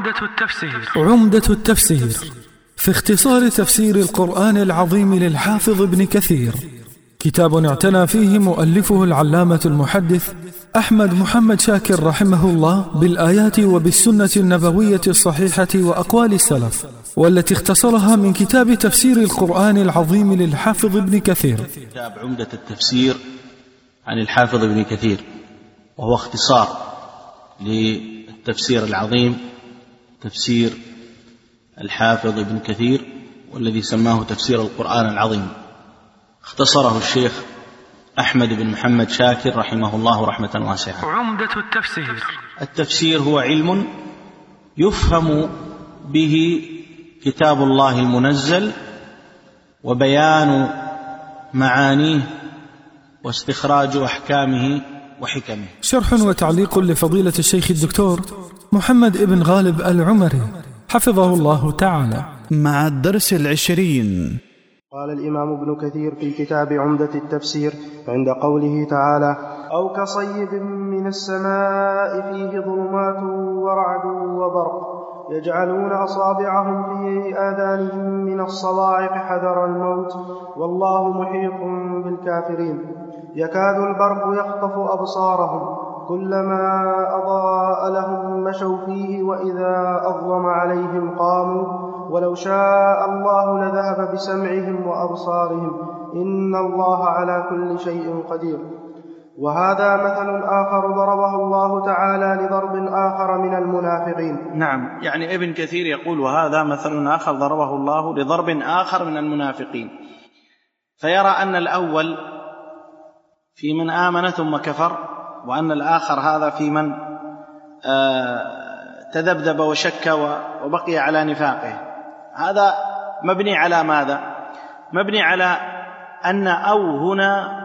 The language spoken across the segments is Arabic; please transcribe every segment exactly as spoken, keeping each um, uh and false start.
عمدة التفسير عمدة التفسير في اختصار تفسير القرآن العظيم للحافظ ابن كثير، كتاب اعتنى فيه مؤلفه العلامة المحدث أحمد محمد شاكر رحمه الله بالآيات وبالسنة النبوية الصحيحة وأقوال السلف، والتي اختصرها من كتاب تفسير القرآن العظيم للحافظ ابن كثير. كتاب عمدة التفسير عن الحافظ ابن كثير، وهو اختصار للتفسير العظيم تفسير الحافظ ابن كثير، والذي سماه تفسير القرآن العظيم. اختصره الشيخ أحمد بن محمد شاكر رحمه الله رحمة واسعة. عمدة التفسير التفسير هو علم يفهم به كتاب الله المنزل وبيان معانيه واستخراج أحكامه وحكمه. شرح وتعليق لفضيلة الشيخ الدكتور محمد ابن غالب العمري حفظه الله تعالى، مع الدرس العشرين. قال الإمام ابن كثير في كتاب عمدة التفسير عند قوله تعالى: أو كصيب من السماء فيه ظلمات ورعد وبرق يجعلون أصابعهم في آذانهم من الصواعق حذر الموت والله محيط بالكافرين. يكاد البرق يخطف أبصارهم كلما أضاء لهم مشوا فيه وإذا أظلم عليهم قاموا ولو شاء الله لذهب بسمعهم وأبصارهم إن الله على كل شيء قدير. وهذا مثل آخر ضربه الله تعالى لضرب آخر من المنافقين. نعم، يعني ابن كثير يقول وهذا مثل آخر ضربه الله لضرب آخر من المنافقين، فيرى أن الأول في من آمن ثم كفر، وأن الآخر هذا في من آه تذبذب وشك وبقي على نفاقه. هذا مبني على ماذا؟ مبني على أن أو هنا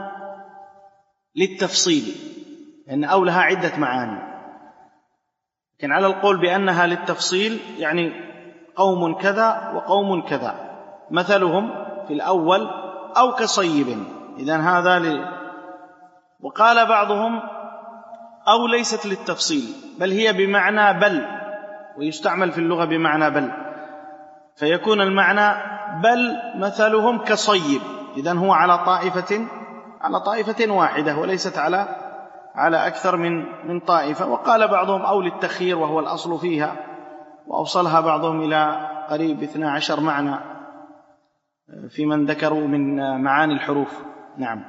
للتفصيل، لأن أو لها عدة معاني، لكن على القول بأنها للتفصيل يعني قوم كذا وقوم كذا، مثلهم في الأول أو كصيب، إذن هذا ل... وقال بعضهم أو ليست للتفصيل بل هي بمعنى بل، ويستعمل في اللغة بمعنى بل، فيكون المعنى بل مثلهم كصيب، إذن هو على طائفة على طائفة واحدة وليست على على أكثر من من طائفة. وقال بعضهم أو للتخيير وهو الأصل فيها، وأوصلها بعضهم إلى قريب اثنا عشر معنى في من ذكروا من معاني الحروف. نعم.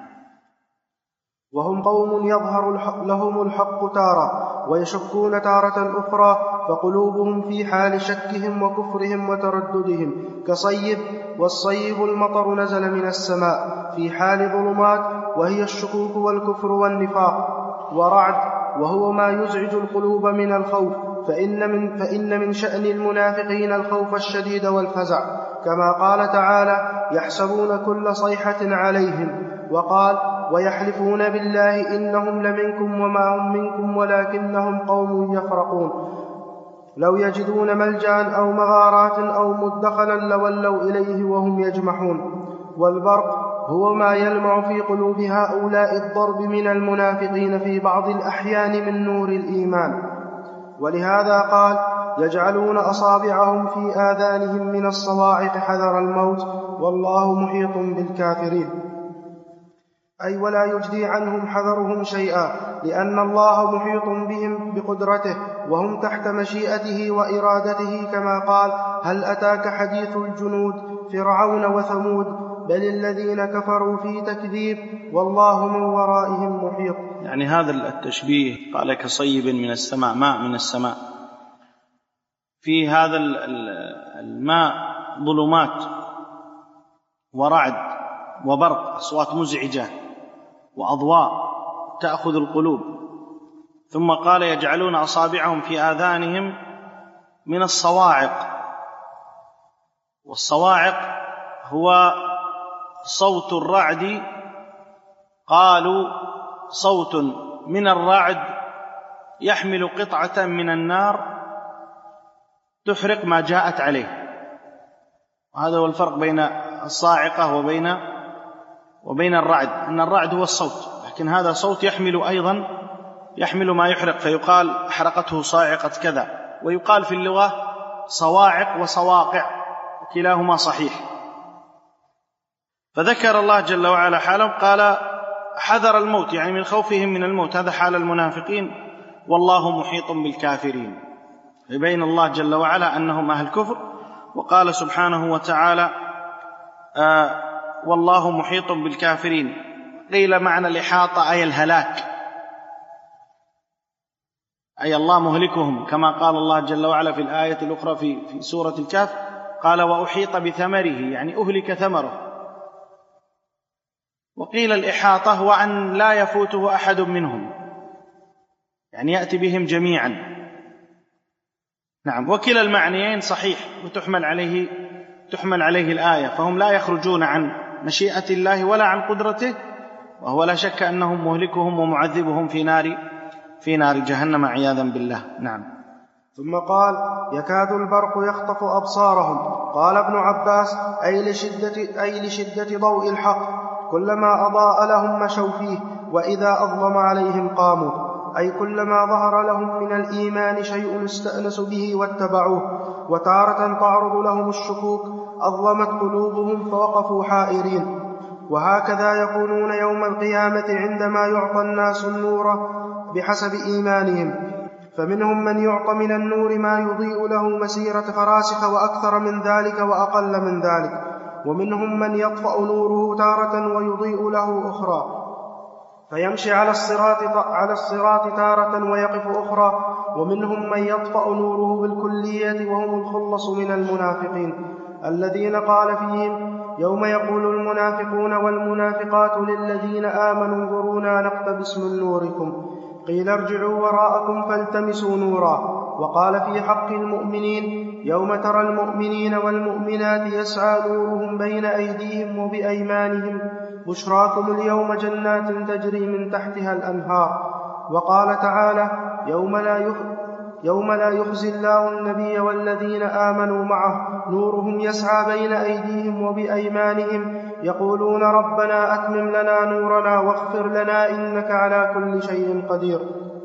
وهم قوم يظهر لهم الحق تارة ويشكون تارة أخرى، فقلوبهم في حال شكهم وكفرهم وترددهم كصيب، والصيب المطر نزل من السماء في حال ظلمات وهي الشكوك والكفر والنفاق، ورعد وهو ما يزعج القلوب من الخوف، فإن من, فإن من شأن المنافقين الخوف الشديد والفزع، كما قال تعالى: يحسبون كل صيحة عليهم. وقال: ويحلفون بالله إنهم لمنكم وما هم منكم ولكنهم قوم يفرقون لو يجدون ملجأ أو مغارات أو مدخلا لولوا إليه وهم يجمحون. والبرق هو ما يلمع في قلوب هؤلاء الضرب من المنافقين في بعض الأحيان من نور الإيمان. ولهذا قال: يجعلون أصابعهم في آذانهم من الصواعق حذر الموت والله محيط بالكافرين، أي ولا يجدي عنهم حذرهم شيئا، لأن الله محيط بهم بقدرته وهم تحت مشيئته وإرادته، كما قال: هل أتاك حديث الجنود فرعون وثمود بل الذين كفروا في تكذيب والله من ورائهم محيط. يعني هذا التشبيه قال كصيب من السماء، ماء من السماء، في هذا الماء ظلمات ورعد وبرق، أصوات مزعجة وأضواء تأخذ القلوب. ثم قال: يجعلون أصابعهم في آذانهم من الصواعق، والصواعق هو صوت الرعد، قالوا صوت من الرعد يحمل قطعة من النار تحرق ما جاءت عليه. وهذا هو الفرق بين الصاعقة وبين وبين الرعد، أن الرعد هو الصوت، لكن هذا صوت يحمل أيضا يحمل ما يحرق، فيقال حرقته صاعقة كذا، ويقال في اللغة صواعق وصواقع، كلاهما صحيح. فذكر الله جل وعلا حالهم، قال حذر الموت، يعني من خوفهم من الموت، هذا حال المنافقين، والله محيط بالكافرين. يبين الله جل وعلا أنهم أهل كفر. وقال سبحانه وتعالى آه والله محيط بالكافرين. قيل معنى الإحاطة أي الهلاك، أي الله مهلكهم، كما قال الله جل وعلا في الآية الأخرى في, في سورة الكهف، قال وأحيط بثمره، يعني أهلك ثمره. وقيل الإحاطة هو أن لا يفوته أحد منهم، يعني يأتي بهم جميعا. نعم، وكلا المعنيين صحيح، وتحمل عليه تحمل عليه الآية، فهم لا يخرجون عن مشيئة الله ولا عن قدرته، وهو لا شك أنهم مهلكهم ومعذبهم في نار في نار جهنم عياذا بالله. نعم. ثم قال يكاد البرق يخطف أبصارهم. قال ابن عباس أي لشدة, أي لشدة ضوء الحق، كلما أضاء لهم مشوا فيه، وإذا أظلم عليهم قاموا، أي كلما ظهر لهم من الإيمان شيء استأنسوا به واتبعوه. وتارة تعرض لهم الشكوك أظلمت قلوبهم فوقفوا حائرين. وهكذا يكونون يوم القيامة عندما يعطى الناس النور بحسب إيمانهم، فمنهم من يعطى من النور ما يضيء له مسيرة فراسخ وأكثر من ذلك وأقل من ذلك، ومنهم من يطفأ نوره تارة ويضيء له أخرى، فيمشي على الصراط على الصراط تارة ويقف أخرى. ومنهم من يطفأ نوره بالكلية وهم الخلص من المنافقين، الذين قال فيهم يوم يقول المنافقون والمنافقات للذين آمنوا انظرونا نقتبس من نوركم، قيل ارجعوا وراءكم فالتمسوا نورا. وقال في حق المؤمنين يوم ترى المؤمنين والمؤمنات يسعى نورهم بين أيديهم وبأيمانهم بشراكم اليوم جنات تجري من تحتها الأنهار. وقال تعالى يوم لا يخزي يوم لا يخزي الله النبي والذين آمنوا معه نورهم يسعى بين أيديهم وبأيمانهم يقولون ربنا أتمم لنا نورنا واغفر لنا إنك على كل شيء قدير.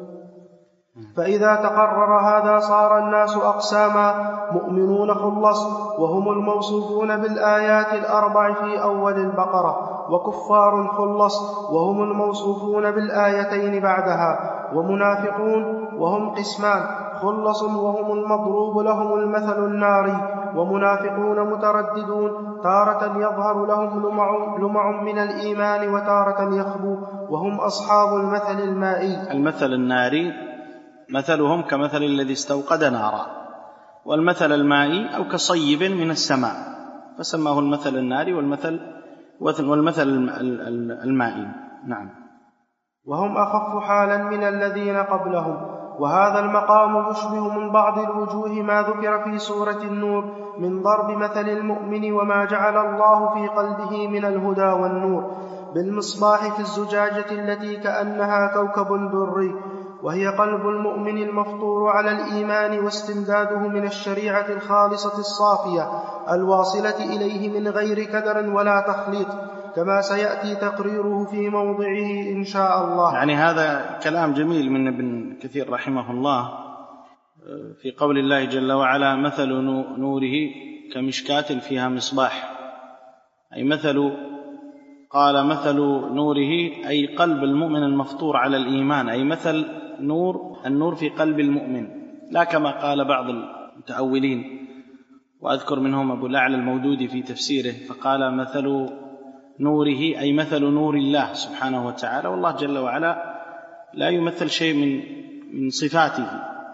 فإذا تقرر هذا صار الناس أقساما، مؤمنون خلص وهم الموصوفون بالآيات الأربع في أول البقرة، وكفار خلص وهم الموصوفون بالآيتين بعدها، ومنافقون وهم قسمان، خلص وهم المضروب لهم المثل الناري، ومنافقون مترددون تارة يظهر لهم لمع, لمع من الإيمان وتارة يخبو، وهم أصحاب المثل المائي. المثل الناري مثلهم كمثل الذي استوقد نارا، والمثل المائي أو كصيب من السماء، فسماه المثل الناري والمثل والمثل المائي. نعم. وهم أخف حالا من الذين قبلهم. وهذا المقام يشبه من بعض الوجوه ما ذكر في سورة النور من ضرب مثل المؤمن وما جعل الله في قلبه من الهدى والنور بالمصباح في الزجاجة التي كأنها كوكب دري، وهي قلب المؤمن المفطور على الإيمان واستمداده من الشريعة الخالصة الصافية الواصلة إليه من غير كدر ولا تخليط، كما سيأتي تقريره في موضعه إن شاء الله. يعني هذا كلام جميل من ابن كثير رحمه الله في قول الله جل وعلا مثل نوره كمشكاة فيها مصباح، أي مثل قال مثل نوره أي قلب المؤمن المفطور على الإيمان، أي مثل نور النور في قلب المؤمن، لا كما قال بعض المتأولين، وأذكر منهم أبو الأعلى المودودي في تفسيره فقال مثل نوره أي مثل نور الله سبحانه وتعالى، والله جل وعلا لا يمثل شيء من من صفاته،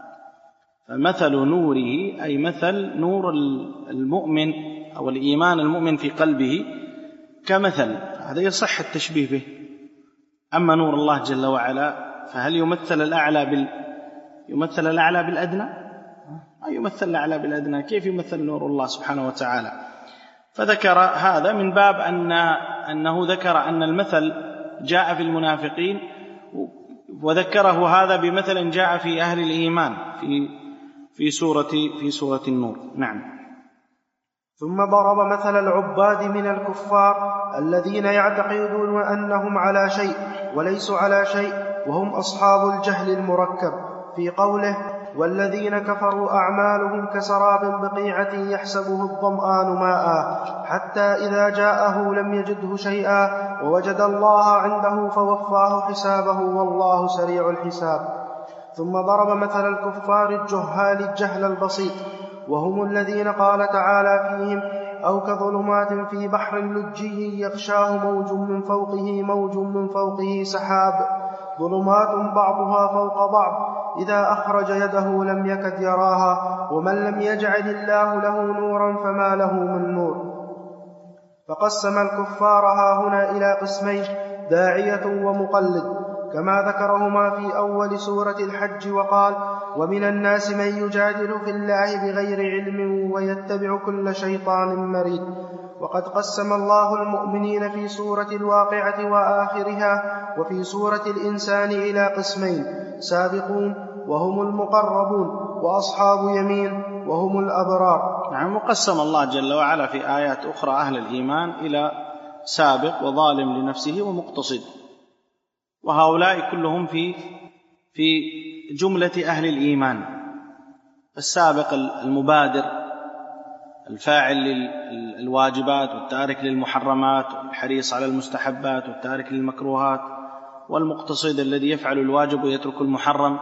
فمثل نوره أي مثل نور المؤمن أو الإيمان المؤمن في قلبه كمثل، هذا يصح التشبيه به. أما نور الله جل وعلا فهل يمثل الأعلى بال يمثل الأعلى بالأدنى؟ أي يمثل الأعلى بالأدنى؟ كيف يمثل نور الله سبحانه وتعالى؟ فذكر هذا من باب أن أنه ذكر أن المثل جاء في المنافقين، وذكره هذا بمثل جاء في أهل الإيمان في في سورة في سورة النور. نعم. ثم ضرب مثل العباد من الكفار الذين يعتقدون أنهم على شيء وليسوا على شيء، وهم أصحاب الجهل المركب، في قوله والذين كفروا أعمالهم كسراب بقيعة يحسبه الظمآن ماء حتى إذا جاءه لم يجده شيئا ووجد الله عنده فوفاه حسابه والله سريع الحساب. ثم ضرب مثل الكفار الجهال الجهل البسيط، وهم الذين قال تعالى فيهم: أو كظلمات في بحر لجي يغشاه موج من فوقه موج من فوقه سحاب ظلمات بعضها فوق بعض إذا أخرج يده لم يكد يراها ومن لم يجعل الله له نورا فما له من نور. فقسم الكفار هاهنا إلى قسمين: داعية ومقلد، كما ذكرهما في أول سورة الحج وقال: ومن الناس من يجادل في الله بغير علم ويتبع كل شيطان مريد. وقد قسم الله المؤمنين في سورة الواقعة وآخرها وفي سورة الإنسان إلى قسمين: سابقون وهم المقربون، وأصحاب يمين وهم الأبرار. نعم. وقسم الله جل وعلا في آيات أخرى أهل الإيمان إلى سابق وظالم لنفسه ومقتصد، وهؤلاء كلهم في في جملة أهل الإيمان. السابق المبادر الفاعل للواجبات والتارك للمحرمات والحريص على المستحبات والتارك للمكروهات، والمقتصد الذي يفعل الواجب ويترك المحرم،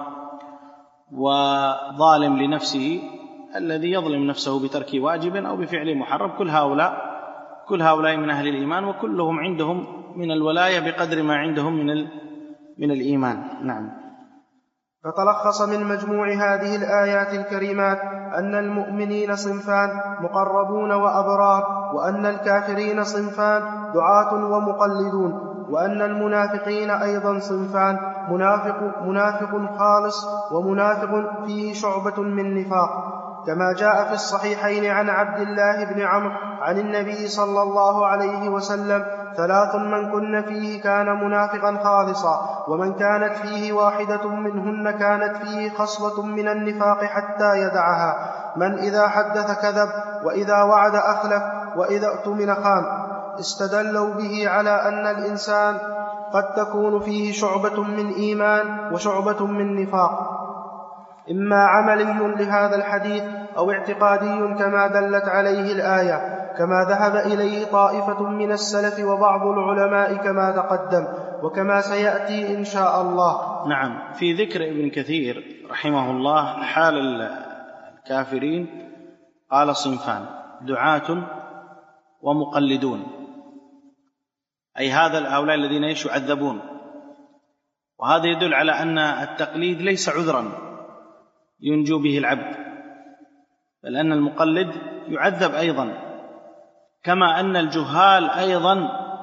وظالم لنفسه الذي يظلم نفسه بترك واجب أو بفعل محرم. كل هؤلاء كل هؤلاء من أهل الإيمان، وكلهم عندهم من الولاية بقدر ما عندهم من من الإيمان. نعم. فتلخص من مجموع هذه الآيات الكريمات أن المؤمنين صنفان: مقربون وأبرار، وأن الكافرين صنفان: دعاة ومقلدون، وأن المنافقين أيضا صنفان: منافق, منافق خالص ومنافق فيه شعبة من نفاق، كما جاء في الصحيحين عن عبد الله بن عمرو عن النبي صلى الله عليه وسلم: ثلاث من كن فيه كان منافقا خالصا، ومن كانت فيه واحدة منهن كانت فيه خصلة من النفاق حتى يدعها: من إذا حدث كذب، وإذا وعد أخلف، وإذا اؤتمن خان. استدلوا به على أن الإنسان قد تكون فيه شعبة من إيمان وشعبة من نفاق، إما عملي لهذا الحديث أو اعتقادي كما دلت عليه الآية، كما ذهب إليه طائفة من السلف وبعض العلماء كما تقدم وكما سيأتي إن شاء الله. نعم. في ذكر ابن كثير رحمه الله حال الكافرين قال: صنفان: دعاة ومقلدون، أي هذا هؤلاء الذين يعذبون. وهذا يدل على أن التقليد ليس عذرا ينجو به العبد، بل أن المقلد يعذب أيضا، كما أن الجهال أيضا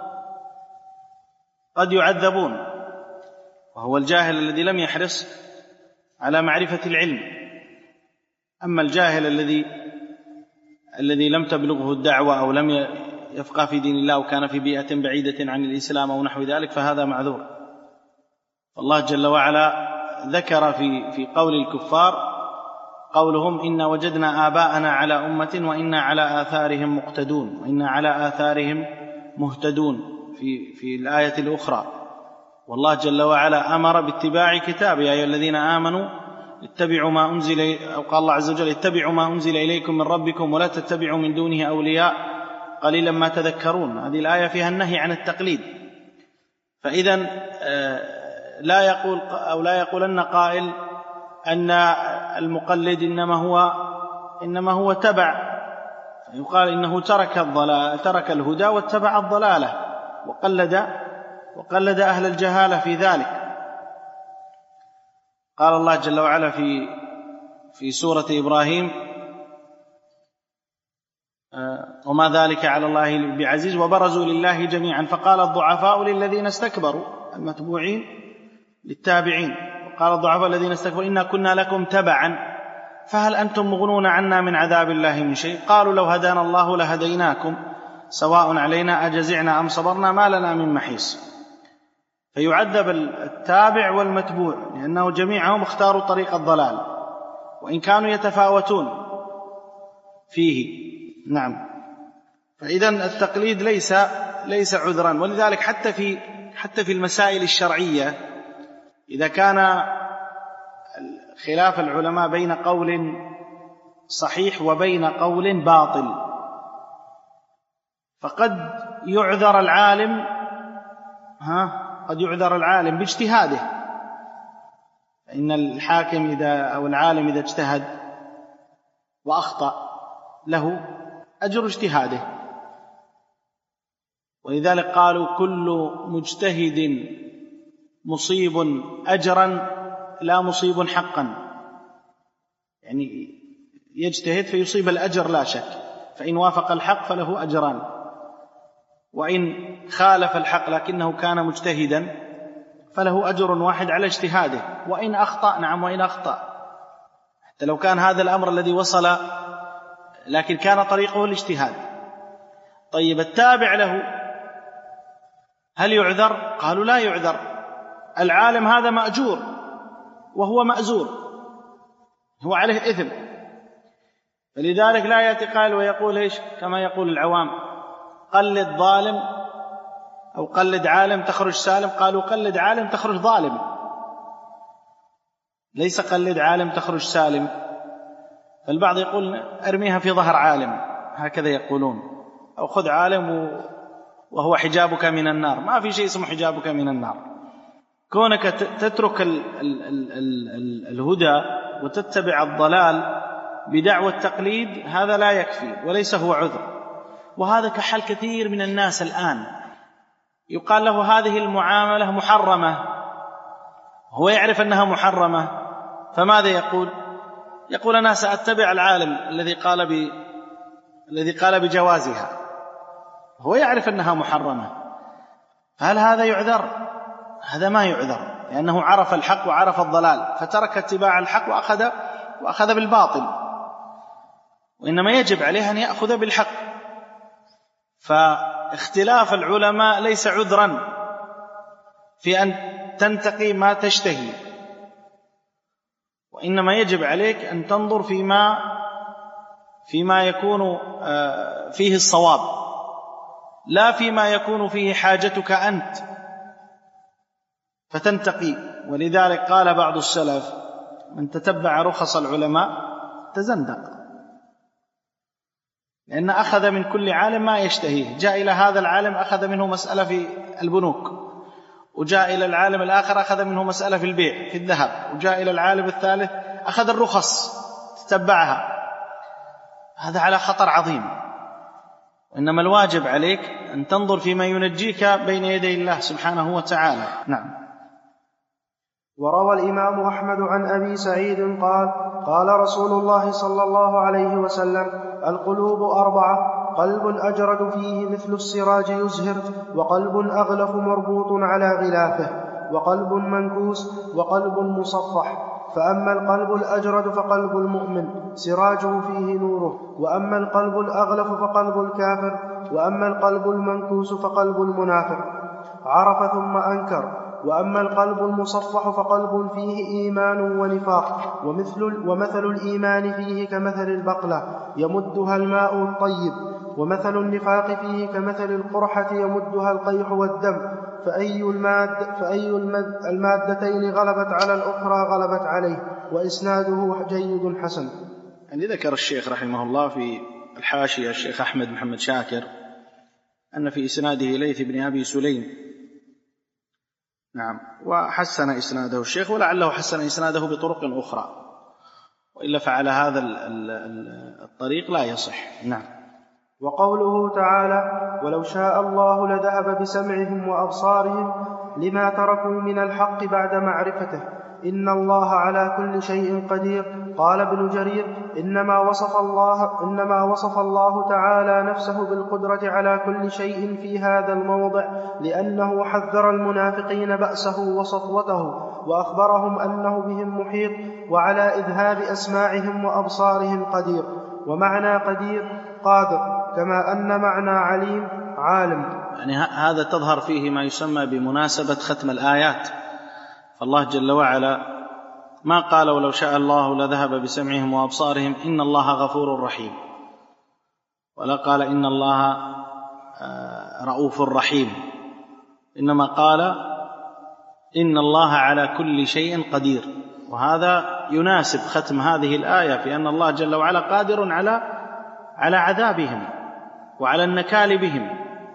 قد يعذبون، وهو الجاهل الذي لم يحرص على معرفة العلم. أما الجاهل الذي الذي لم تبلغه الدعوة أو لم يفقه في دين الله وكان في بيئة بعيدة عن الإسلام أو نحو ذلك فهذا معذور. الله جل وعلا ذكر في في قول الكفار قولهم: إنا وجدنا آباءنا على أمة وإنا على آثارهم مقتدون وإنا على آثارهم مهتدون في في الآية الأخرى. والله جل وعلا أمر باتباع كتابه: يا أيها الذين آمنوا اتبعوا ما أنزل، أو قال الله عز وجل: اتبعوا ما أنزل إليكم من ربكم ولا تتبعوا من دونه أولياء قليلا ما تذكرون. هذه الآية فيها النهي عن التقليد. فإذا لا يقول أو لا يقولن قائل أن المقلد إنما هو إنما هو تبع، يقال إنه ترك الضلال ترك الهدى واتبع الضلالة وقلد وقلد أهل الجهالة في ذلك. قال الله جل وعلا في في سورة إبراهيم: وما ذلك على الله بعزيز وبرزوا لله جميعا فقال الضعفاء للذين استكبروا، المتبوعين للتابعين، وقال الضعفاء الذين استكبروا إنا كنا لكم تبعا فهل أنتم مغنون عنا من عذاب الله من شيء قالوا لو هدانا الله لهديناكم سواء علينا أجزعنا أم صبرنا ما لنا من محيص. فيعذب التابع والمتبوع لأنه جميعهم اختاروا طريق الضلال وإن كانوا يتفاوتون فيه. نعم. فإذا التقليد ليس ليس عذرا، ولذلك حتى في حتى في المسائل الشرعية إذا كان خلاف العلماء بين قول صحيح وبين قول باطل. فقد يعذر العالم ها قد يعذر العالم باجتهاده، فإن الحاكم إذا أو العالم إذا اجتهد وأخطأ له أجر اجتهاده، ولذلك قالوا كل مجتهد مصيب أجرا لا مصيب حقا، يعني يجتهد فيصيب الأجر لا شك، فإن وافق الحق فله أجران، وإن خالف الحق لكنه كان مجتهدا فله أجر واحد على اجتهاده، وإن أخطأ نعم وإن أخطأ، حتى لو كان هذا الأمر الذي وصل لكن كان طريقه الاجتهاد. طيب التابع له هل يعذر؟ قالوا لا يعذر، العالم هذا مأجور وهو مأزور، هو عليه إثم، فلذلك لا يأتي قائل ويقول إيش كما يقول العوام قلد ظالم أو قلد عالم تخرج سالم. قالوا قلد عالم تخرج ظالم، ليس قلد عالم تخرج سالم. فالبعض يقول أرميها في ظهر عالم، هكذا يقولون، أو خذ عالم وهو حجابك من النار. ما في شيء اسمه حجابك من النار. كونك تترك ال ال ال ال الهدى وتتبع الضلال بدعوى التقليد هذا لا يكفي وليس هو عذر. وهذا كحال كثير من الناس الآن، يقال له هذه المعاملة محرمة، هو يعرف أنها محرمة، فماذا يقول؟ يقول أنا سأتبع العالم الذي قال ب... الذي قال بجوازها، هو يعرف أنها محرمة، فهل هذا يعذر؟ هذا ما يعذر، لأنه عرف الحق وعرف الضلال فترك اتباع الحق وأخذ وأخذ بالباطل، وإنما يجب عليه أن يأخذ بالحق. فاختلاف العلماء ليس عذرا في أن تنتقي ما تشتهي، وإنما يجب عليك أن تنظر فيما فيما يكون فيه الصواب، لا فيما يكون فيه حاجتك أنت فتنتقي. ولذلك قال بعض السلف من تتبع رخص العلماء تزندق، لأن أخذ من كل عالم ما يشتهيه. جاء إلى هذا العالم أخذ منه مسألة في البنوك، وجاء إلى العالم الآخر أخذ منه مسألة في البيع في الذهب، وجاء إلى العالم الثالث أخذ الرخص تتبعها. هذا على خطر عظيم، وإنما الواجب عليك أن تنظر فيما ينجيك بين يدي الله سبحانه وتعالى. نعم. وروى الإمام أحمد عن أبي سعيد قال قال رسول الله صلى الله عليه وسلم القلوب أربعة: قلب أجرد فيه مثل السراج يزهر، وقلب أغلف مربوط على غلافه، وقلب منكوس، وقلب مصفح. فأما القلب الأجرد فقلب المؤمن سراجه فيه نوره، وأما القلب الأغلف فقلب الكافر، وأما القلب المنكوس فقلب المنافق. عرف ثم أنكر. وأما القلب المصفح فقلب فيه إيمان ونفاق، ومثل, ومثل الإيمان فيه كمثل البقلة يمدها الماء الطيب، ومثل النفاق فيه كمثل القرحة يمدها القيح والدم، فأي, الماد فأي المادتين غلبت على الأخرى غلبت عليه. وإسناده جيد حسن. يعني ذكر الشيخ رحمه الله في الحاشية الشيخ أحمد محمد شاكر أن في إسناده ليث بن أبي سليم، نعم، وحسن إسناده الشيخ، ولعله حسن إسناده بطرق أخرى، وإلا فعلى هذا الطريق لا يصح. نعم. وقوله تعالى ولو شاء الله لذهب بسمعهم وأبصارهم لما تركوا من الحق بعد معرفته إن الله على كل شيء قدير. قال ابن جرير إنما وصف الله, إنما وصف الله تعالى نفسه بالقدرة على كل شيء في هذا الموضع لأنه حذر المنافقين بأسه وسطوته، وأخبرهم أنه بهم محيط، وعلى إذهاب أسماعهم وأبصارهم قدير. ومعنى قدير قادر، كما أن معنى عليم عالم. يعني هذا تظهر فيه ما يسمى بمناسبة ختم الآيات. فالله جل وعلا ما قال ولو شاء الله لذهب بسمعهم وأبصارهم إن الله غفور رحيم، ولا قال إن الله رؤوف رحيم، إنما قال إن الله على كل شيء قدير. وهذا يناسب ختم هذه الآية في أن الله جل وعلا قادر على على عذابهم وعلى النكال بهم،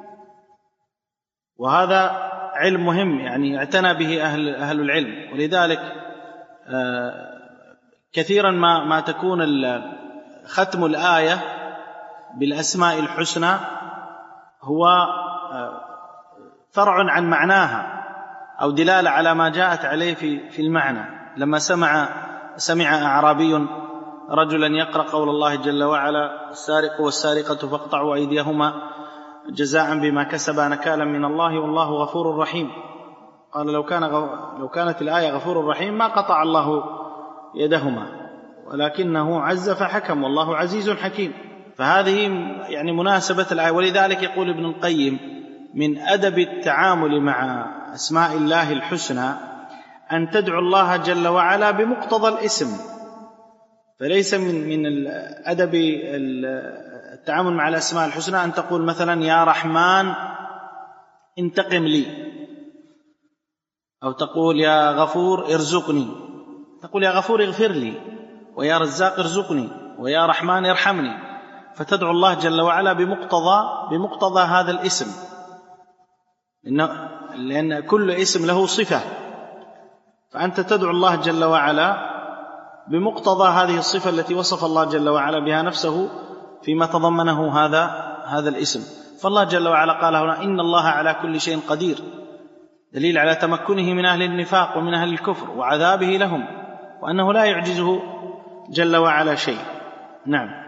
وهذا علم مهم يعني اعتنى به أهل, أهل العلم. ولذلك كثيرا ما, ما تكون ختم الآية بالأسماء الحسنى هو فرع عن معناها أو دلالة على ما جاءت عليه في, في المعنى. لما سمع, سمع أعرابي رجلا يقرأ قول الله جل وعلا السارق والسارقة فاقطعوا أيديهما جزاء بما كسبا نكالا من الله والله غفور رحيم، قال لو, كان لو كانت الآية غفور رحيم ما قطع الله يدهما، ولكنه عز فحكم والله عزيز حكيم. فهذه يعني مناسبة الآية. ولذلك يقول ابن القيم من أدب التعامل مع أسماء الله الحسنى أن تدعو الله جل وعلا بمقتضى الاسم، فليس من من أدب التعامل مع الأسماء الحسنى أن تقول مثلا يا رحمن انتقم لي، أو تقول يا غفور ارزقني، تقول يا غفور اغفر لي، ويا رزاق ارزقني، ويا رحمن ارحمني، فتدعو الله جل وعلا بمقتضى بمقتضى هذا الاسم، لأن كل اسم له صفة، فأنت تدعو الله جل وعلا بمقتضى هذه الصفة التي وصف الله جل وعلا بها نفسه فيما تضمنه هذا هذا الاسم. فالله جل وعلا قال هنا إن الله على كل شيء قدير، دليل على تمكنه من أهل النفاق ومن أهل الكفر وعذابه لهم، وأنه لا يعجزه جل وعلا شيء. نعم.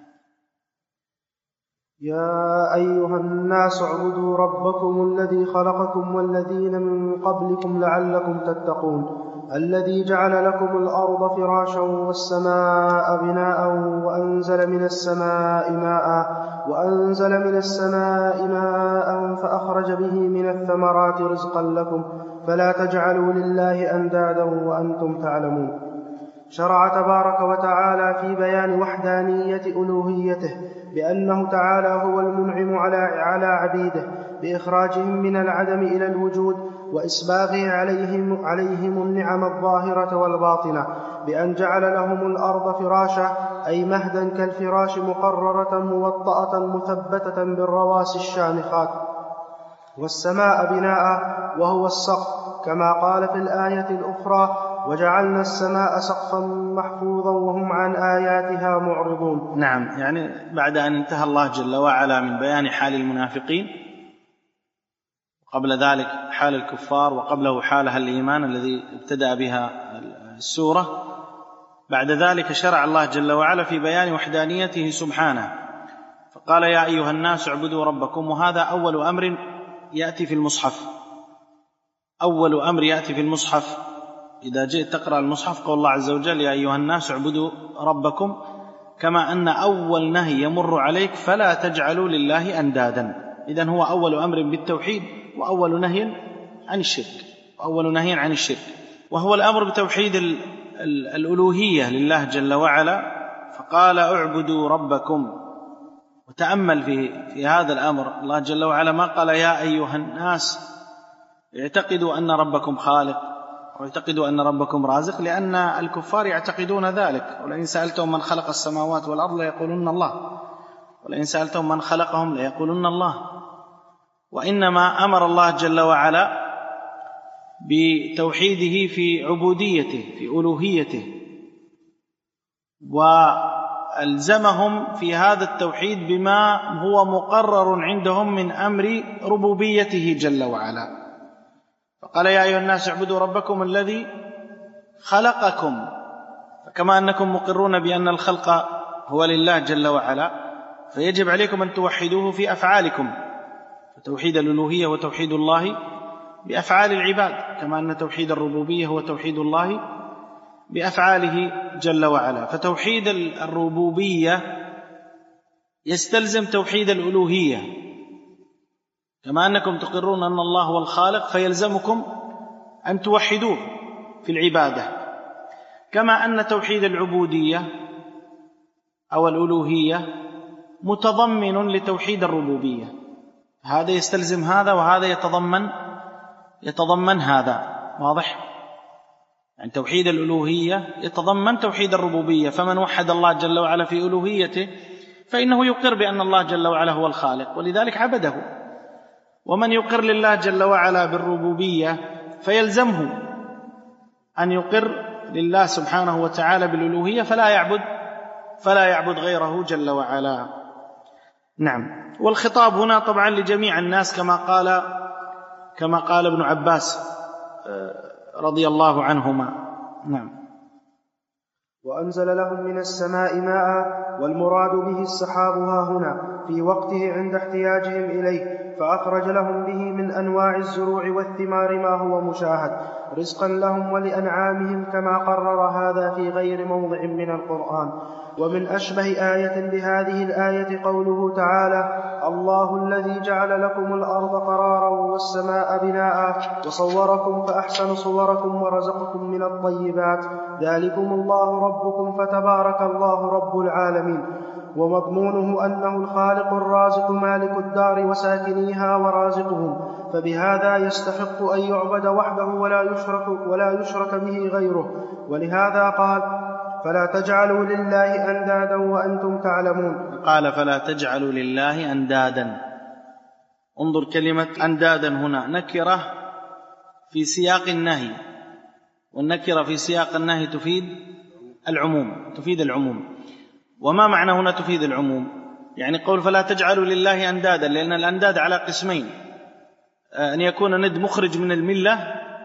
يا أيها الناس اعبدوا ربكم الذي خلقكم والذين من قبلكم لعلكم تتقون، الذي جعل لكم الأرض فراشا والسماء بناء وأنزل من السماء ماء وأنزل من السماء ماء فأخرج به من الثمرات رزقا لكم فلا تجعلوا لله أندادا وأنتم تعلمون. شرع تبارك وتعالى في بيان وحدانية ألوهيته بأنه تعالى هو المنعم على على عبيده بإخراجهم من العدم إلى الوجود وإسباغه عليهم, عليهم النعم الظاهرة والباطنة، بأن جعل لهم الأرض فراشا أي مهدا كالفراش مقررة موطأة مثبتة بالرواسي الشامخات، والسماء بناء وهو السقف كما قال في الآية الأخرى وجعلنا السماء سقفا محفوظا وهم عن آياتها معرضون. نعم، يعني بعد أن انتهى الله جل وعلا من بيان حال المنافقين، قبل ذلك حال الكفار، وقبله حالها الإيمان الذي ابتدأ بها السورة، بعد ذلك شرع الله جل وعلا في بيان وحدانيته سبحانه، فقال يا أيها الناس اعبدوا ربكم، وهذا أول أمر يأتي في المصحف. أول أمر يأتي في المصحف إذا جئت تقرأ المصحف قول الله عز وجل يا أيها الناس اعبدوا ربكم، كما أن أول نهي يمر عليك فلا تجعلوا لله أندادا. إذن هو أول أمر بالتوحيد وأول نهي عن الشرك، وأول نهي عن الشرك، وهو الأمر بتوحيد الألوهية لله جل وعلا، فقال اعبدوا ربكم. وتأمل في, في هذا الأمر، الله جل وعلا ما قال يا أيها الناس اعتقدوا أن ربكم خالق واعتقدوا أن ربكم رازق، لأن الكفار يعتقدون ذلك، ولئن سألتهم من خلق السماوات والأرض ليقولون الله، ولئن سألتهم من خلقهم ليقولون الله. وإنما أمر الله جل وعلا بتوحيده في عبوديته في ألوهيته، وألزمهم في هذا التوحيد بما هو مقرر عندهم من أمر ربوبيته جل وعلا. فقال يا أيها الناس اعبدوا ربكم الذي خلقكم، فكما أنكم مقرون بأن الخلق هو لله جل وعلا، فيجب عليكم أن توحدوه في أفعالكم، فتوحيد الألوهية وتوحيد الله بأفعال العباد، كما أن توحيد الربوبية هو توحيد الله بأفعاله جل وعلا. فتوحيد الربوبية يستلزم توحيد الألوهية، كما أنكم تقرون أن الله هو الخالق فيلزمكم أن توحدوه في العبادة، كما أن توحيد العبودية أو الألوهية متضمن لتوحيد الربوبية، هذا يستلزم هذا وهذا يتضمن يتضمن هذا. واضح؟ يعني توحيد الألوهية يتضمن توحيد الربوبية، فمن وحد الله جل وعلا في ألوهيته فإنه يقر بأن الله جل وعلا هو الخالق ولذلك عبده. ومن يقر لله جل وعلا بالربوبية فيلزمه أن يقر لله سبحانه وتعالى بالألوهية فلا يعبد فلا يعبد غيره جل وعلا. نعم. والخطاب هنا طبعا لجميع الناس كما قال كما قال ابن عباس رضي الله عنهما. نعم. وأنزل لهم من السماء ماء، والمراد به السحاب ها هنا في وقته عند احتياجهم إليه، فأخرج لهم به من أنواع الزروع والثمار ما هو مشاهد رزقا لهم ولأنعامهم، كما قرر هذا في غير موضع من القرآن. ومن أشبه آية بهذه الآية قوله تعالى: الله الذي جعل لكم الأرض قرارا والسماء بناء وصوركم فأحسن صوركم ورزقكم من الطيبات، ذلكم الله ربكم فتبارك الله رب العالمين. ومضمونه أنه الخالق الرازق مالك الدار وساكنيها ورازقهم، فبهذا يستحق أن يعبد وحده ولا يشرك, ولا يشرك به غيره. ولهذا قال: فلا تجعلوا لله أندادا وأنتم تعلمون. قال: فلا تجعلوا لله أندادا. انظر كلمة أندادا هنا نكرة في سياق النهي، والنكرة في سياق النهي تفيد العموم تفيد العموم. وما معنى هنا تفيد العموم؟ يعني قول فلا تجعلوا لله أندادا، لأن الأنداد على قسمين: أن يكون ند مخرج من الملة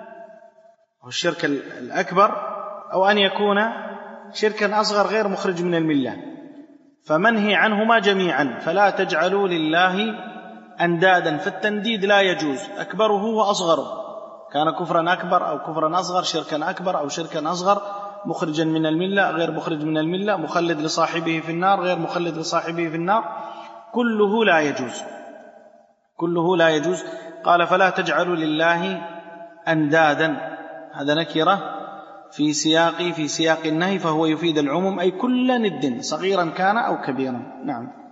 هو الشرك الأكبر، أو أن يكون شركا أصغر غير مخرج من الملة، فمنهي عنهما جميعا. فلا تجعلوا لله أندادا، فالتنديد لا يجوز، أكبره وأصغره، كان كفرا أكبر أو كفرا أصغر، شركا أكبر أو شركا أصغر، مخرجا من الملة غير مخرج من الملة، مخلد لصاحبه في النار غير مخلد لصاحبه في النار، كله لا يجوز كله لا يجوز. قال: فلا تجعلوا لله أندادا، هذا نكرة في سياق في سياق النهي، فهو يفيد العموم، أي كل ند صغيرا كان أو كبيرا. نعم.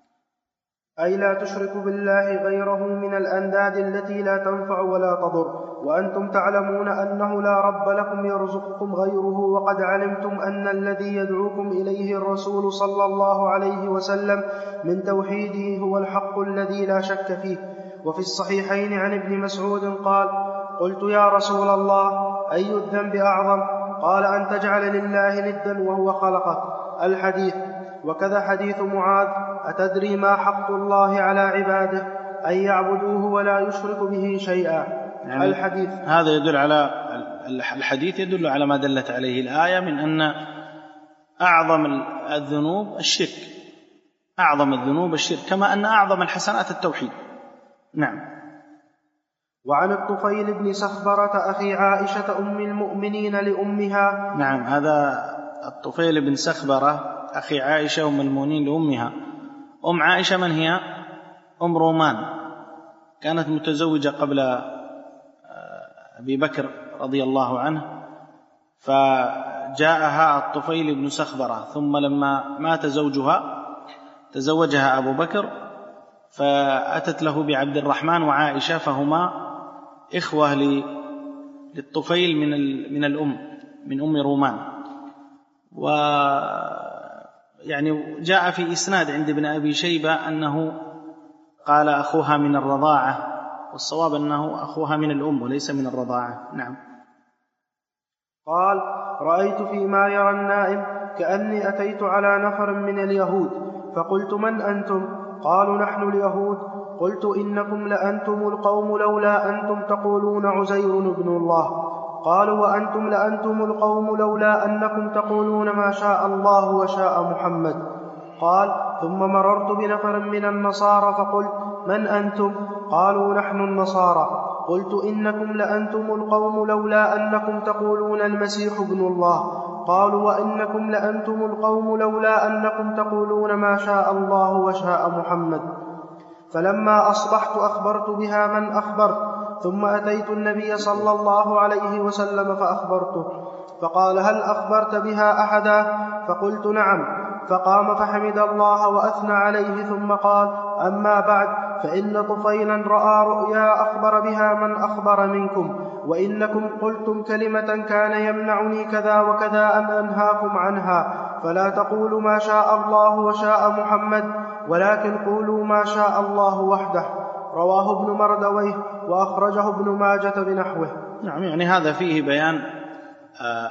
أي لا تشركوا بالله غيره من الأنداد التي لا تنفع ولا تضر، وأنتم تعلمون أنه لا رب لكم يرزقكم غيره، وقد علمتم أن الذي يدعوكم إليه الرسول صلى الله عليه وسلم من توحيده هو الحق الذي لا شك فيه. وفي الصحيحين عن ابن مسعود قال: قلت يا رسول الله أي الذنب أعظم؟ قال: أن تجعل لله ندا وهو خلقك. الحديث. وكذا حديث معاذ: أتدري ما حق الله على عباده؟ أن يعبدوه ولا يشرك به شيئا. يعني الحديث. هذا يدل على الحديث يدل على ما دلت عليه الآية من أن أعظم الذنوب الشرك أعظم الذنوب الشرك كما أن أعظم الحسنات التوحيد. نعم. وعن الطفيل بن سخبرة أخي عائشة أم المؤمنين لأمها. نعم، هذا الطفيل بن سخبرة أخي عائشة أم المؤمنين لأمها. أم عائشة من هي؟ أم رومان، كانت متزوجة قبل أبي بكر رضي الله عنه، فجاءها الطفيل بن سخبرة، ثم لما مات زوجها تزوجها أبو بكر، فأتت له بعبد الرحمن وعائشة، فهما إخوة للطفيل من من الأم من أم رومان. و يعني جاء في إسناد عند ابن أبي شيبة أنه قال أخوها من الرضاعة، والصواب أنه أخوها من الأم وليس من الرضاعة. نعم. قال: رأيت فيما يرى النائم كأني أتيت على نفر من اليهود، فقلت: من أنتم؟ قالوا: نحن اليهود. قلت: إنكم لأنتم القوم لولا أنتم تقولون عزير ابن الله. قالوا: وأنتم لأنتم القوم لولا أنكم تقولون ما شاء الله وشاء محمد. قال: ثم مررت بنفر من النصارى فقلت: من أنتم؟ قالوا: نحن النصارى. قلت: إنكم لأنتم القوم لولا أنكم تقولون المسيح ابن الله. قالوا: وإنكم لأنتم القوم لولا أنكم تقولون ما شاء الله وشاء محمد. فلما أصبحت أخبرت بها من أخبرت، ثم أتيت النبي صلى الله عليه وسلم فأخبرته، فقال: هل أخبرت بها أحدا؟ فقلت: نعم. فقام فحمد الله وأثنى عليه، ثم قال: أما بعد، فإن طفيلا رأى رؤيا أخبر بها من أخبر منكم، وإنكم قلتم كلمة كان يمنعني كذا وكذا أن أنهاكم عنها، فلا تقولوا ما شاء الله وشاء محمد، ولكن قولوا ما شاء الله وحده. رواه ابن مردويه وأخرجه ابن ماجة بنحوه. نعم، يعني هذا فيه بيان آه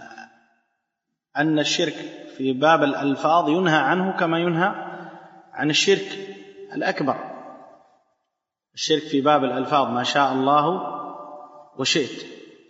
أن الشرك في باب الألفاظ ينهى عنه كما ينهى عن الشرك الأكبر. الشرك في باب الألفاظ ما شاء الله وشئت.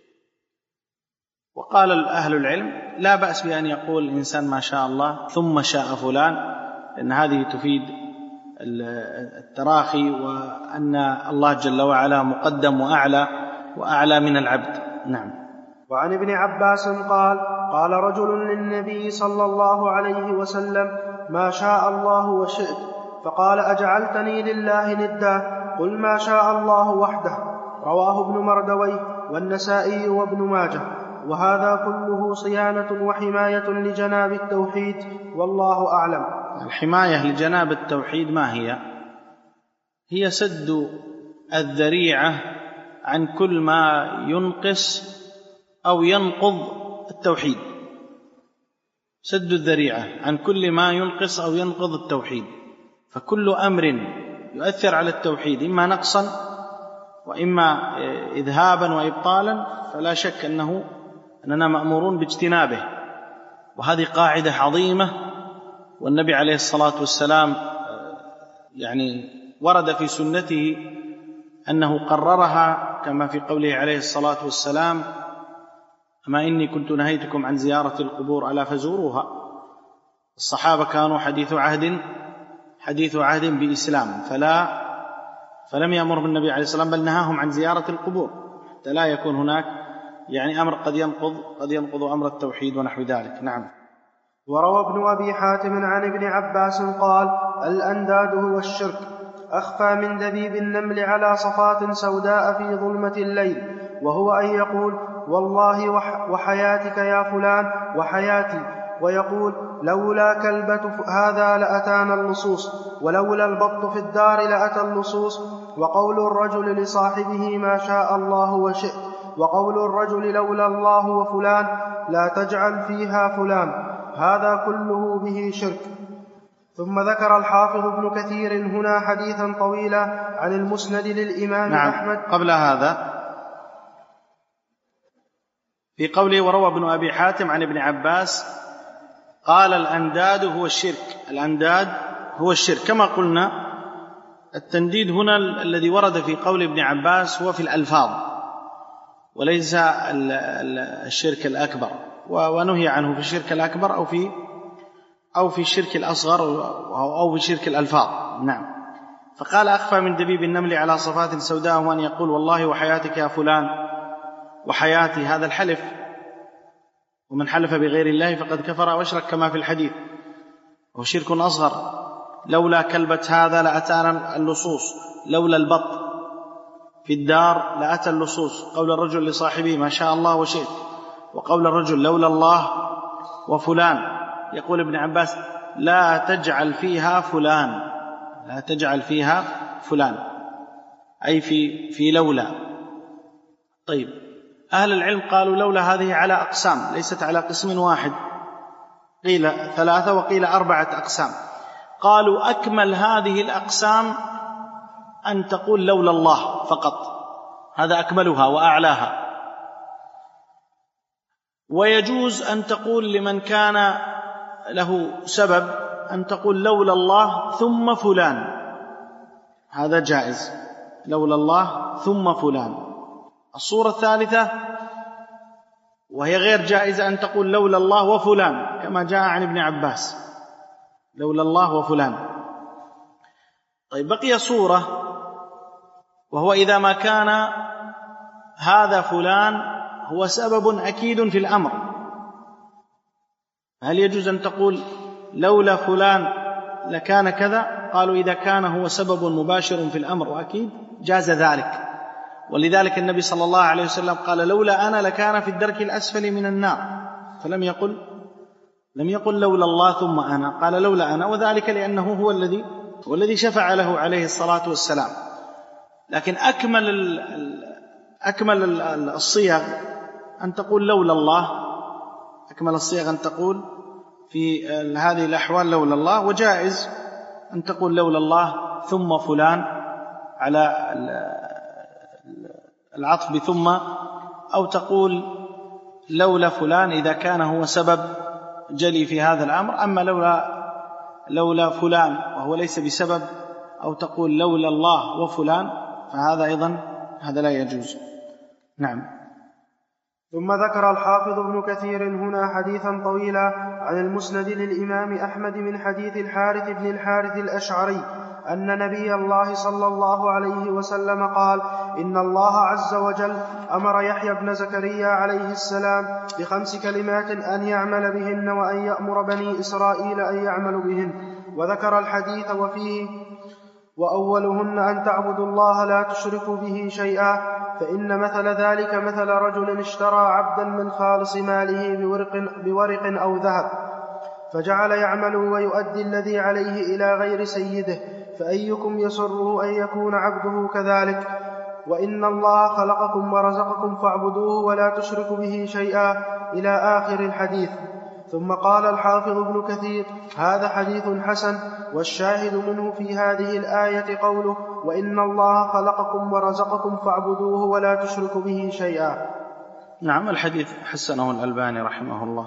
وقال أهل العلم لا بأس بأن يقول الإنسان ما شاء الله ثم شاء فلان، لأن هذه تفيد التراخي، وأن الله جل وعلا مقدم وأعلى وأعلى من العبد. نعم. وعن ابن عباس قال: قال رجل للنبي صلى الله عليه وسلم: ما شاء الله وشئت. فقال: أجعلتني لله ندا؟ قل ما شاء الله وحده. رواه ابن مردويه والنسائي وابن ماجه. وهذا كله صيانة وحماية لجناب التوحيد، والله أعلم. الحماية لجناب التوحيد ما هي؟ هي سد الذريعة عن كل ما ينقص أو ينقض التوحيد، سد الذريعة عن كل ما ينقص أو ينقض التوحيد. فكل أمر يؤثر على التوحيد إما نقصا وإما إذهابا وإبطالا فلا شك أنه أننا مأمورون باجتنابه. وهذه قاعدة عظيمة، والنبي عليه الصلاة والسلام يعني ورد في سنته أنه قررها، كما في قوله عليه الصلاة والسلام: أما إني كنت نهيتكم عن زيارة القبور ألا فزوروها. الصحابة كانوا حديث عهد حديث عهد بإسلام، فلا فلم يأمر بالنبي عليه الصلاة والسلام، بل نهاهم عن زيارة القبور حتى لا يكون هناك يعني أمر قد ينقض قد ينقض أمر التوحيد ونحو ذلك. نعم. وروى ابن أبي حاتم عن ابن عباس قال: الأنداد هو الشرك، أخفى من دبيب النمل على صفات سوداء في ظلمة الليل، وهو أن يقول: والله وحياتك يا فلان وحياتي، ويقول: لولا كلبة هذا لأتانا اللصوص، ولولا البط في الدار لأتى اللصوص. وقول الرجل لصاحبه ما شاء الله وشئت، وقول الرجل لولا الله وفلان لا تجعل فيها فلان، هذا كله به شرك. ثم ذكر الحافظ ابن كثير هنا حديثا طويلا عن المسند للإمام نعم. أحمد. قبل هذا في قوله: وروى ابن أبي حاتم عن ابن عباس قال: الأنداد هو الشرك. الأنداد هو الشرك. كما قلنا التنديد هنا الذي ورد في قول ابن عباس هو في الألفاظ وليس الشرك الأكبر، ونهي عنه في الشرك الأكبر أو في أو في الشرك الأصغر أو في شرك الألفاظ. نعم. فقال: أخفى من دبيب النمل على صفات سوداء، وأن يقول: والله وحياتك يا فلان وحياتي، هذا الحلف، ومن حلف بغير الله فقد كفر واشرك كما في الحديث، وهو شرك أصغر. لولا كلبة هذا لأتانا اللصوص، لولا البط في الدار لأتى اللصوص. قول الرجل لصاحبه ما شاء الله وشئت، وقول الرجل لولا الله وفلان. يقول ابن عباس: لا تجعل فيها فلان، لا تجعل فيها فلان، أي في في لولا. طيب، أهل العلم قالوا لولا هذه على أقسام، ليست على قسم واحد، قيل ثلاثة وقيل أربعة أقسام. قالوا أكمل هذه الأقسام أن تقول لولا الله فقط، هذا أكملها وأعلاها. ويجوز أن تقول لمن كان له سبب أن تقول لولا الله ثم فلان، هذا جائز، لولا الله ثم فلان. الصورة الثالثة وهي غير جائزة أن تقول لولا الله وفلان، كما جاء عن ابن عباس لولا الله وفلان. طيب، بقي صورة، وهو إذا ما كان هذا فلان هو سبب أكيد في الأمر، هل يجوز أن تقول لولا فلان لكان كذا؟ قالوا إذا كان هو سبب مباشر في الأمر وأكيد جاز ذلك. ولذلك النبي صلى الله عليه وسلم قال: لولا أنا لكان في الدرك الأسفل من النار، فلم يقل لم يقل لولا الله ثم أنا، قال لولا أنا، وذلك لأنه هو الذي والذي شفع له عليه الصلاة والسلام. لكن أكمل أكمل الصيغ أن تقول لولا الله، أكمل الصيغ أن تقول في هذه الأحوال لولا الله، وجائز أن تقول لولا الله ثم فلان على العطف بثم، أو تقول لولا فلان إذا كان هو سبب جلي في هذا الأمر. أما لولا لولا فلان وهو ليس بسبب، أو تقول لولا الله وفلان، فهذا أيضا هذا لا يجوز. نعم. ثم ذكر الحافظ ابن كثير هنا حديثا طويلا عن المسند للإمام أحمد من حديث الحارث بن الحارث الأشعري أن نبي الله صلى الله عليه وسلم قال: إن الله عز وجل أمر يحيى بن زكريا عليه السلام بخمس كلمات أن يعمل بهن وأن يأمر بني إسرائيل أن يعملوا بهن. وذكر الحديث وفيه: وأولهن أن تعبدوا الله لا تشركوا به شيئا، فإن مثل ذلك مثل رجل اشترى عبدا من خالص ماله بورق, بورق أو ذهب، فجعل يعمل ويؤدي الذي عليه إلى غير سيده، فأيكم يسره أن يكون عبده كذلك؟ وإن الله خلقكم ورزقكم فاعبدوه ولا تشركوا به شيئا، إلى آخر الحديث. ثم قال الحافظ ابن كثير: هذا حديث حسن، والشاهد منه في هذه الآية قوله: وإن الله خلقكم ورزقكم فاعبدوه ولا تشركوا به شيئا. نعم، الحديث حسنه الألباني رحمه الله،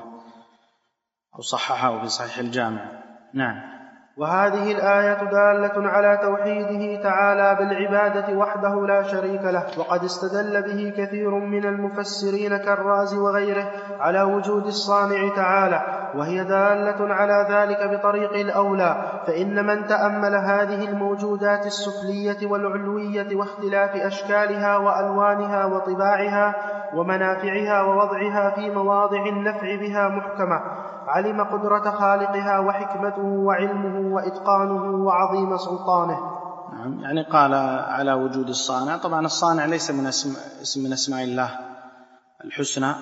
أو صححه في صحيح الجامع. نعم. وهذه الآية دالة على توحيده تعالى بالعبادة وحده لا شريك له، وقد استدل به كثير من المفسرين كالرازي وغيره على وجود الصانع تعالى، وهي دالة على ذلك بطريق الأولى، فإن من تأمل هذه الموجودات السفلية والعلوية واختلاف أشكالها وألوانها وطباعها ومنافعها ووضعها في مواضع النفع بها محكمة، علم قدرة خالقها وحكمته وعلمه وإتقانه وعظيم سلطانه. نعم، يعني قال على وجود الصانع. طبعا الصانع ليس من اسم, اسم من اسماء الله الحسنى،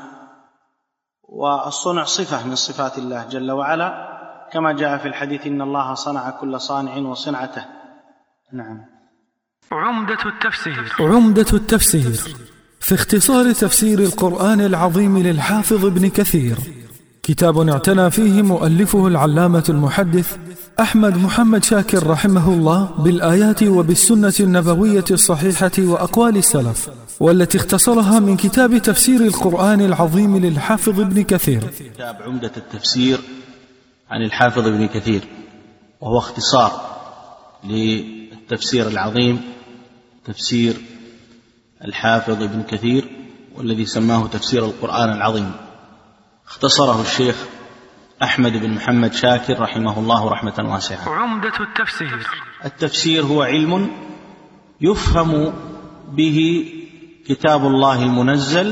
والصنع صفة من صفات الله جل وعلا، كما جاء في الحديث: إن الله صنع كل صانع وصنعته. نعم. عمدة التفسير. عمدة التفسير في اختصار تفسير القرآن العظيم للحافظ ابن كثير، كتاب اعتنى فيه مؤلفه العلامة المحدث أحمد محمد شاكر رحمه الله بالآيات وبالسنة النبوية الصحيحة وأقوال السلف، والتي اختصرها من كتاب تفسير القرآن العظيم للحافظ ابن كثير. كتاب عمدة التفسير عن الحافظ ابن كثير، وهو اختصار للتفسير العظيم، تفسير الحافظ ابن كثير، والذي سماه تفسير القرآن العظيم. اختصره الشيخ أحمد بن محمد شاكر رحمه الله رحمة واسعة. عمدة التفسير. التفسير هو علم يفهم به كتاب الله المنزل،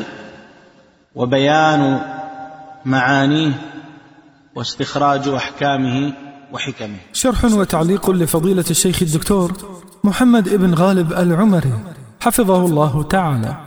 وبيان معانيه، واستخراج أحكامه وحكمه. شرح وتعليق لفضيلة الشيخ الدكتور محمد ابن غالب العمري حفظه الله تعالى.